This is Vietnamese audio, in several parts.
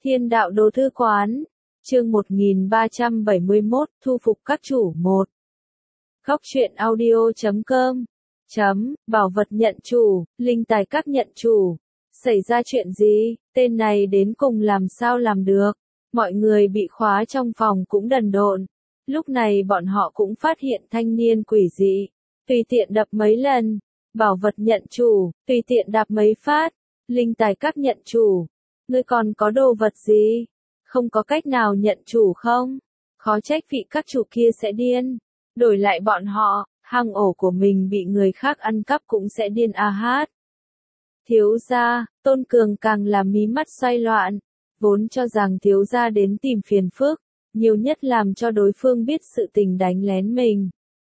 Thiên đạo đồ thư quán, chương 1371, thu phục các chủ 1. Góc truyện audio.com Bảo vật nhận chủ, linh tài các nhận chủ. Xảy ra chuyện gì, tên này đến cùng làm sao làm được? Mọi người bị khóa trong phòng cũng đần độn. Lúc này bọn họ cũng phát hiện thanh niên quỷ dị. Tùy tiện đập mấy lần. Bảo vật nhận chủ, tùy tiện đạp mấy phát. Linh tài các nhận chủ. Ngươi còn có đồ vật gì? Không có cách nào nhận chủ không? Khó trách vị các chủ kia sẽ điên. Đổi lại bọn họ, hang ổ của mình bị người khác ăn cắp cũng sẽ điên a hát. Thiếu gia, Tôn Cường càng làm mí mắt xoay loạn. Vốn cho rằng thiếu gia đến tìm phiền phức, nhiều nhất làm cho đối phương biết sự tình đánh lén mình.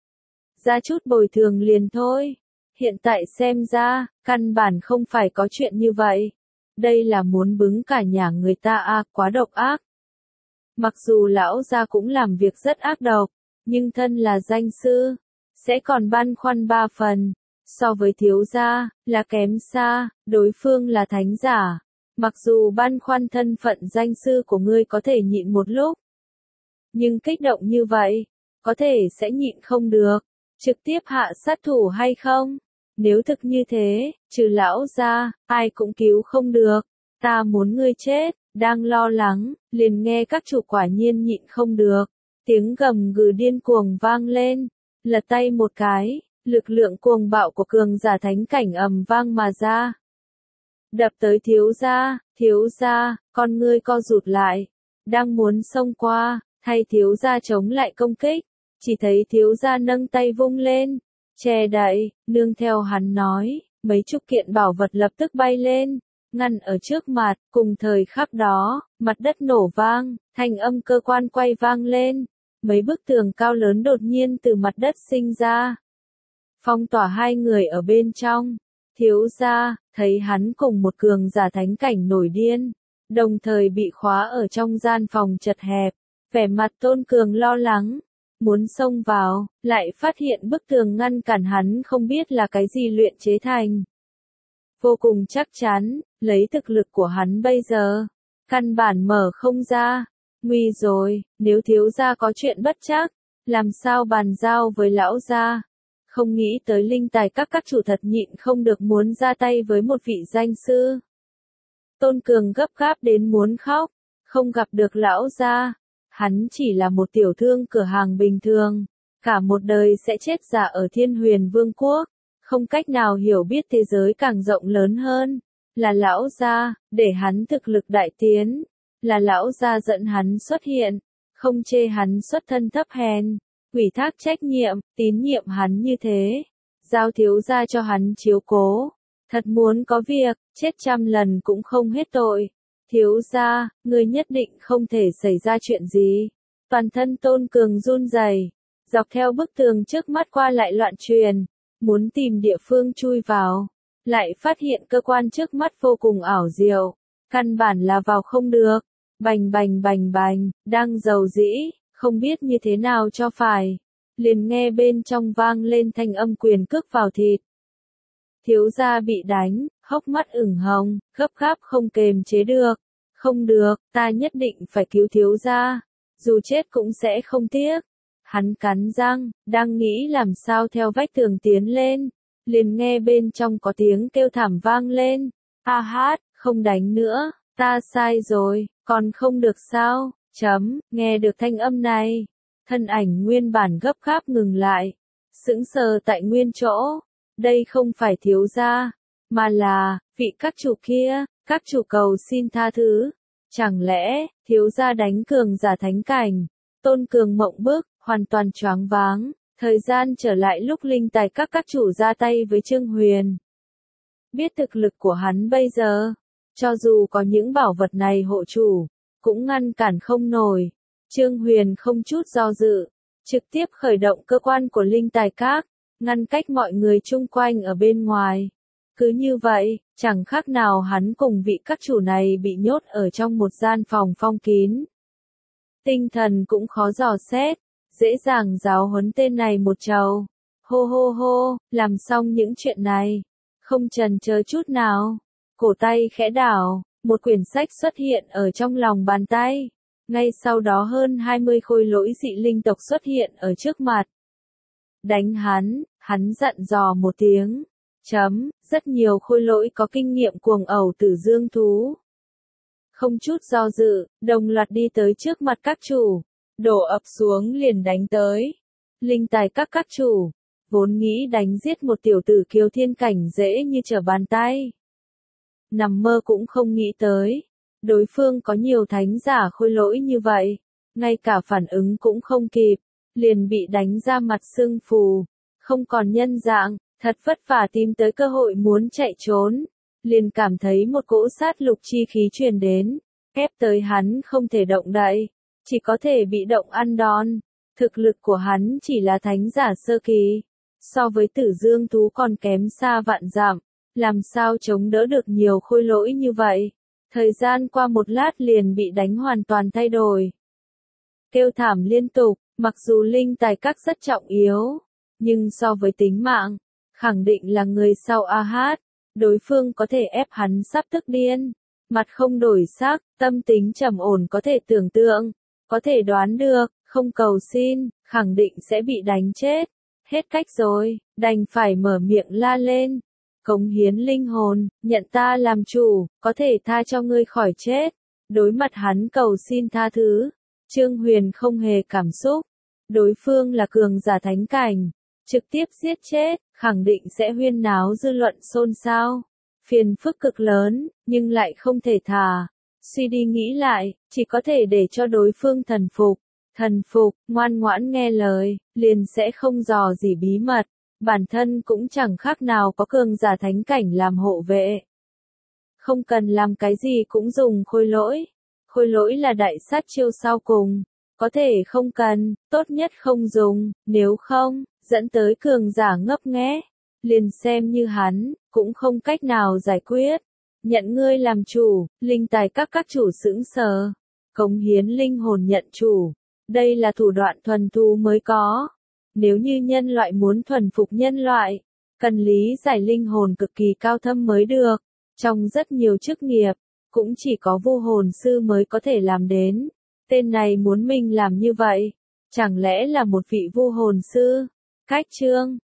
Ra chút bồi thường liền thôi. Hiện tại xem ra, căn bản không phải có chuyện như vậy. Đây là muốn bứng cả nhà người ta quá độc ác. Mặc dù lão gia cũng làm việc rất ác độc, nhưng thân là danh sư, sẽ còn băn khoăn 3 phần. So với thiếu gia, là kém xa, đối phương là thánh giả. Mặc dù băn khoăn thân phận danh sư của ngươi có thể nhịn một lúc, nhưng kích động như vậy, có thể sẽ nhịn không được. Trực tiếp hạ sát thủ hay không? Nếu thực như thế, trừ lão gia, ai cũng cứu không được. Ta muốn ngươi chết. Đang lo lắng, liền nghe các chủ quả nhiên nhịn không được. Tiếng gầm gừ điên cuồng vang lên. Lật tay một cái, lực lượng cuồng bạo của cường giả thánh cảnh ầm vang mà ra. Đập tới thiếu gia, con ngươi co rụt lại. Đang muốn xông qua, thay thiếu gia chống lại công kích. Chỉ thấy thiếu gia nâng tay vung lên, che đậy, nương theo hắn nói, mấy chục kiện bảo vật lập tức bay lên, ngăn ở trước mặt. Cùng thời khắc đó, mặt đất nổ vang, thanh âm cơ quan quay vang lên, mấy bức tường cao lớn đột nhiên từ mặt đất sinh ra, phong tỏa hai người ở bên trong. Thiếu gia, thấy hắn cùng một cường giả thánh cảnh nổi điên, đồng thời bị khóa ở trong gian phòng chật hẹp, vẻ mặt Tôn Cường lo lắng, muốn xông vào, lại phát hiện bức tường ngăn cản hắn không biết là cái gì luyện chế thành. Vô cùng chắc chắn, lấy thực lực của hắn bây giờ, căn bản mở không ra. Nguy rồi, nếu thiếu gia có chuyện bất trắc, làm sao bàn giao với lão gia? Không nghĩ tới linh tài các chủ thật nhịn không được muốn ra tay với một vị danh sư. Tôn Cường gấp gáp đến muốn khóc, không gặp được lão gia. Hắn chỉ là một tiểu thương cửa hàng bình thường, cả một đời sẽ chết giả ở Thiên Huyền Vương quốc, không cách nào hiểu biết thế giới càng rộng lớn hơn. Là lão gia, để hắn thực lực đại tiến, là lão gia dẫn hắn xuất hiện, không chê hắn xuất thân thấp hèn, ủy thác trách nhiệm, tín nhiệm hắn như thế, giao thiếu gia cho hắn chiếu cố. Thật muốn có việc, chết 100 lần cũng không hết tội. Thiếu gia, ngươi nhất định không thể xảy ra chuyện gì. Toàn thân Tôn Cường run rẩy, dọc theo bức tường trước mắt qua lại loạn truyền, muốn tìm địa phương chui vào, lại phát hiện cơ quan trước mắt vô cùng ảo diệu, căn bản là vào không được. Bành bành bành bành, đang rầu rĩ, không biết như thế nào cho phải, liền nghe bên trong vang lên thanh âm quyền cước vào thịt. Thiếu gia bị đánh, hốc mắt ửng hồng, gấp gáp không kềm chế được. Không được, ta nhất định phải cứu thiếu gia, dù chết cũng sẽ không tiếc. Hắn cắn răng, đang nghĩ làm sao theo vách tường tiến lên, liền nghe bên trong có tiếng kêu thảm vang lên. A hát, không đánh nữa, ta sai rồi, còn không được sao? Nghe được thanh âm này, thân ảnh nguyên bản gấp gáp ngừng lại, sững sờ tại nguyên chỗ. Đây không phải thiếu gia, mà là vị các chủ kia. Các chủ cầu xin tha thứ. Chẳng lẽ thiếu gia đánh cường giả thánh cảnh? Tôn Cường mộng bức, hoàn toàn choáng váng. Thời gian trở lại lúc linh tài các chủ ra tay với Trương Huyền. Biết thực lực của hắn bây giờ, cho dù có những bảo vật này hộ chủ, cũng ngăn cản không nổi. Trương Huyền không chút do dự, trực tiếp khởi động cơ quan của linh tài các, ngăn cách mọi người chung quanh ở bên ngoài. Cứ như vậy, chẳng khác nào hắn cùng vị các chủ này bị nhốt ở trong một gian phòng phong kín. Tinh thần cũng khó dò xét, dễ dàng giáo huấn tên này một trầu. Hô hô hô, làm xong những chuyện này, không chần chờ chút nào, cổ tay khẽ đảo, một quyển sách xuất hiện ở trong lòng bàn tay. Ngay sau đó hơn 20 khôi lỗi dị linh tộc xuất hiện ở trước mặt. Đánh hắn dặn dò một tiếng. Rất nhiều khôi lỗi có kinh nghiệm cuồng ẩu tử dương thú. Không chút do dự, đồng loạt đi tới trước mặt các chủ. Đổ ập xuống liền đánh tới. Linh tài các chủ. Vốn nghĩ đánh giết một tiểu tử kiều thiên cảnh dễ như trở bàn tay. Nằm mơ cũng không nghĩ tới. Đối phương có nhiều thánh giả khôi lỗi như vậy. Ngay cả phản ứng cũng không kịp. Liền bị đánh ra mặt sưng phù. Không còn nhân dạng, thật vất vả tìm tới cơ hội muốn chạy trốn. Liền cảm thấy một cỗ sát lục chi khí truyền đến. Ép tới hắn không thể động đậy. Chỉ có thể bị động ăn đòn. Thực lực của hắn chỉ là thánh giả sơ kỳ. So với tử dương thú còn kém xa vạn dặm. Làm sao chống đỡ được nhiều khôi lỗi như vậy. Thời gian qua một lát liền bị đánh hoàn toàn thay đổi. Kêu thảm liên tục, mặc dù linh tài các rất trọng yếu. Nhưng so với tính mạng, khẳng định là người sau AH. Đối phương có thể ép hắn sắp tức điên. Mặt không đổi sắc, tâm tính trầm ổn có thể tưởng tượng. Có thể đoán được, không cầu xin, khẳng định sẽ bị đánh chết. Hết cách rồi, đành phải mở miệng la lên. Cống hiến linh hồn, nhận ta làm chủ, có thể tha cho ngươi khỏi chết. Đối mặt hắn cầu xin tha thứ. Trương Huyền không hề cảm xúc. Đối phương là cường giả thánh cảnh. Trực tiếp giết chết, khẳng định sẽ huyên náo dư luận xôn xao. Phiền phức cực lớn, nhưng lại không thể thả. Suy đi nghĩ lại, chỉ có thể để cho đối phương thần phục. Thần phục, ngoan ngoãn nghe lời, liền sẽ không dò gì bí mật. Bản thân cũng chẳng khác nào có cường giả thánh cảnh làm hộ vệ. Không cần làm cái gì cũng dùng khôi lỗi. Khôi lỗi là đại sát chiêu sau cùng. Có thể không cần, tốt nhất không dùng, nếu không, dẫn tới cường giả ngấp nghé. Liền xem như hắn, cũng không cách nào giải quyết. Nhận ngươi làm chủ, linh tài các chủ sững sờ. Cống hiến linh hồn nhận chủ. Đây là thủ đoạn thuần thú mới có. Nếu như nhân loại muốn thuần phục nhân loại, cần lý giải linh hồn cực kỳ cao thâm mới được. Trong rất nhiều chức nghiệp, cũng chỉ có vu hồn sư mới có thể làm đến. Tên này muốn mình làm như vậy, chẳng lẽ là một vị vu hồn sư? Cách chương